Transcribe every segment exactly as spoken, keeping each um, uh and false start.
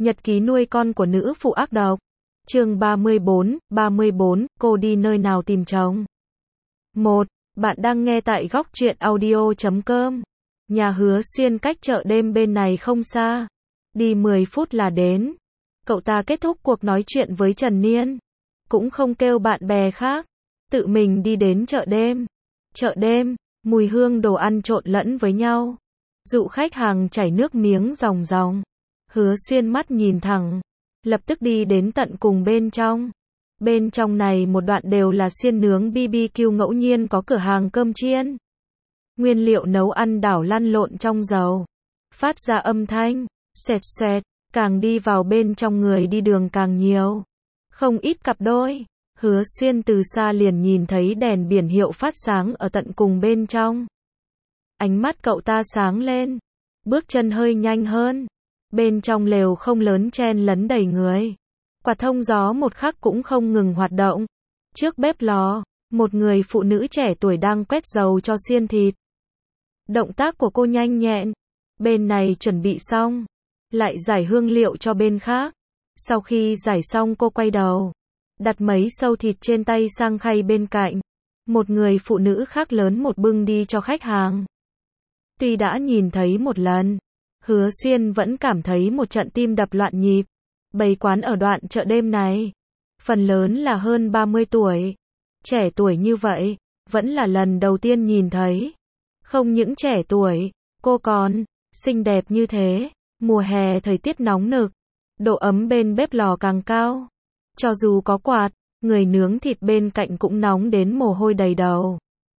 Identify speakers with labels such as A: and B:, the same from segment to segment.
A: Nhật ký nuôi con của nữ phụ ác độc. Chương ba mươi bốn, ba mươi bốn, cô đi nơi nào tìm chồng? một. Bạn đang nghe tại góc truyện audio chấm com. Nhà Hứa Xuyên cách chợ đêm bên này không xa. Đi mười phút là đến. Cậu ta kết thúc cuộc nói chuyện với Trần Niên. Cũng không kêu bạn bè khác. Tự mình đi đến chợ đêm. Chợ đêm, mùi hương đồ ăn trộn lẫn với nhau. Dụ khách hàng chảy nước miếng ròng ròng. Hứa Xuyên mắt nhìn thẳng. Lập tức đi đến tận cùng bên trong. Bên trong này một đoạn đều là xiên nướng bê bê kiu, ngẫu nhiên có cửa hàng cơm chiên. Nguyên liệu nấu ăn đảo lăn lộn trong dầu. Phát ra âm thanh, xoẹt xoẹt, càng đi vào bên trong người đi đường càng nhiều. Không ít cặp đôi. Hứa Xuyên từ xa liền nhìn thấy đèn biển hiệu phát sáng ở tận cùng bên trong. Ánh mắt cậu ta sáng lên. Bước chân hơi nhanh hơn. Bên trong lều không lớn chen lấn đầy người. Quạt thông gió một khắc cũng không ngừng hoạt động. Trước bếp lò, một người phụ nữ trẻ tuổi đang quét dầu cho xiên thịt. Động tác của cô nhanh nhẹn. Bên này chuẩn bị xong, lại giải hương liệu cho bên khác. Sau khi giải xong cô quay đầu, đặt mấy sâu thịt trên tay sang khay bên cạnh. Một người phụ nữ khác lớn một bưng đi cho khách hàng. Tuy đã nhìn thấy một lần, Hứa Xuyên vẫn cảm thấy một trận tim đập loạn nhịp. Bày quán ở đoạn chợ đêm này, phần lớn là hơn ba mươi tuổi. Trẻ tuổi như vậy, vẫn là lần đầu tiên nhìn thấy. Không những trẻ tuổi, cô còn xinh đẹp như thế. Mùa hè thời tiết nóng nực, độ ấm bên bếp lò càng cao. Cho dù có quạt, người nướng thịt bên cạnh cũng nóng đến mồ hôi đầy đầu.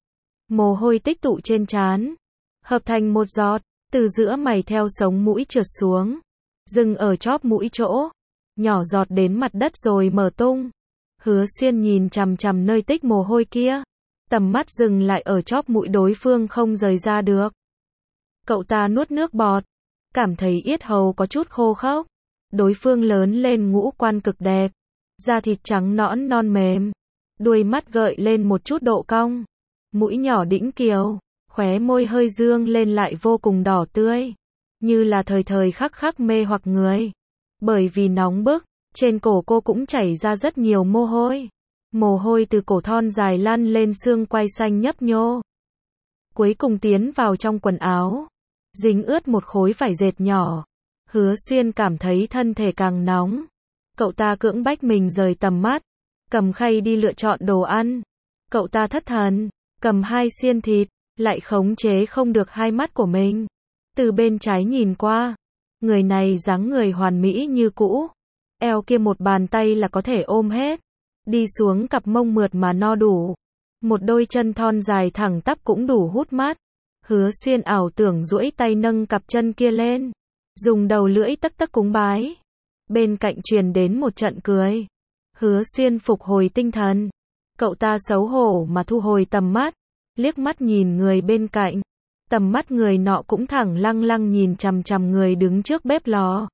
A: Mồ hôi tích tụ trên trán, hợp thành một giọt, từ giữa mày theo sống mũi trượt xuống, dừng ở chóp mũi chỗ, nhỏ giọt đến mặt đất rồi mở tung. Hứa Xuyên nhìn chằm chằm nơi tích mồ hôi kia, tầm mắt dừng lại ở chóp mũi đối phương không rời ra được. Cậu ta nuốt nước bọt, cảm thấy yết hầu có chút khô khốc. Đối phương lớn lên ngũ quan cực đẹp, da thịt trắng nõn non mềm, đuôi mắt gợi lên một chút độ cong, mũi nhỏ đĩnh kiều, khóe môi hơi dương lên lại vô cùng đỏ tươi, như là thời thời khắc khắc mê hoặc người. Bởi vì nóng bức, trên cổ cô cũng chảy ra rất nhiều mồ hôi. Mồ hôi từ cổ thon dài lăn lên xương quai xanh nhấp nhô. Cuối cùng tiến vào trong quần áo, dính ướt một khối vải dệt nhỏ. Hứa Xuyên cảm thấy thân thể càng nóng. Cậu ta cưỡng bách mình rời tầm mắt, cầm khay đi lựa chọn đồ ăn. Cậu ta thất thần, cầm hai xiên thịt, lại khống chế không được hai mắt của mình. Từ bên trái nhìn qua, người này dáng người hoàn mỹ như cũ. Eo kia một bàn tay là có thể ôm hết. Đi xuống cặp mông mượt mà no đủ. Một đôi chân thon dài thẳng tắp cũng đủ hút mắt. Hứa Xuyên ảo tưởng duỗi tay nâng cặp chân kia lên, dùng đầu lưỡi tắc tắc cúng bái. Bên cạnh truyền đến một trận cười. Hứa Xuyên phục hồi tinh thần. Cậu ta xấu hổ mà thu hồi tầm mắt, liếc mắt nhìn người bên cạnh. Tầm mắt người nọ cũng thẳng lăng lăng nhìn chằm chằm người đứng trước bếp lò.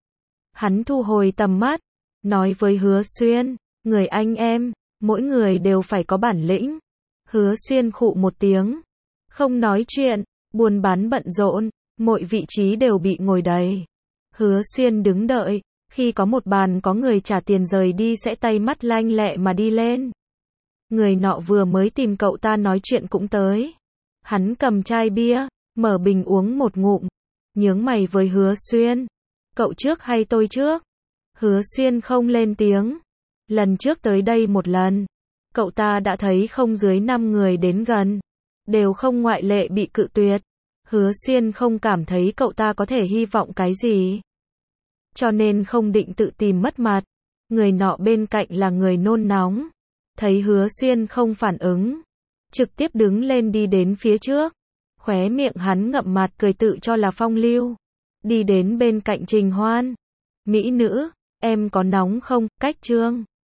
A: Hắn thu hồi tầm mắt, nói với Hứa Xuyên, người anh em, mỗi người đều phải có bản lĩnh. Hứa Xuyên khụ một tiếng, không nói chuyện, buôn bán bận rộn, mọi vị trí đều bị ngồi đầy. Hứa Xuyên đứng đợi, khi có một bàn có người trả tiền rời đi sẽ tay mắt lanh lẹ mà đi lên. Người nọ vừa mới tìm cậu ta nói chuyện cũng tới. Hắn cầm chai bia, mở bình uống một ngụm, nhướng mày với Hứa Xuyên. Cậu trước hay tôi trước? Hứa Xuyên không lên tiếng. Lần trước tới đây một lần, cậu ta đã thấy không dưới năm người đến gần, đều không ngoại lệ bị cự tuyệt. Hứa Xuyên không cảm thấy cậu ta có thể hy vọng cái gì, cho nên không định tự tìm mất mặt. Người nọ bên cạnh là người nôn nóng, thấy Hứa Xuyên không phản ứng, trực tiếp đứng lên đi đến phía trước. Khóe miệng hắn ngậm mặt cười tự cho là phong lưu. Đi đến bên cạnh Trình Hoan. Mỹ nữ, em có nóng không? Cách Trương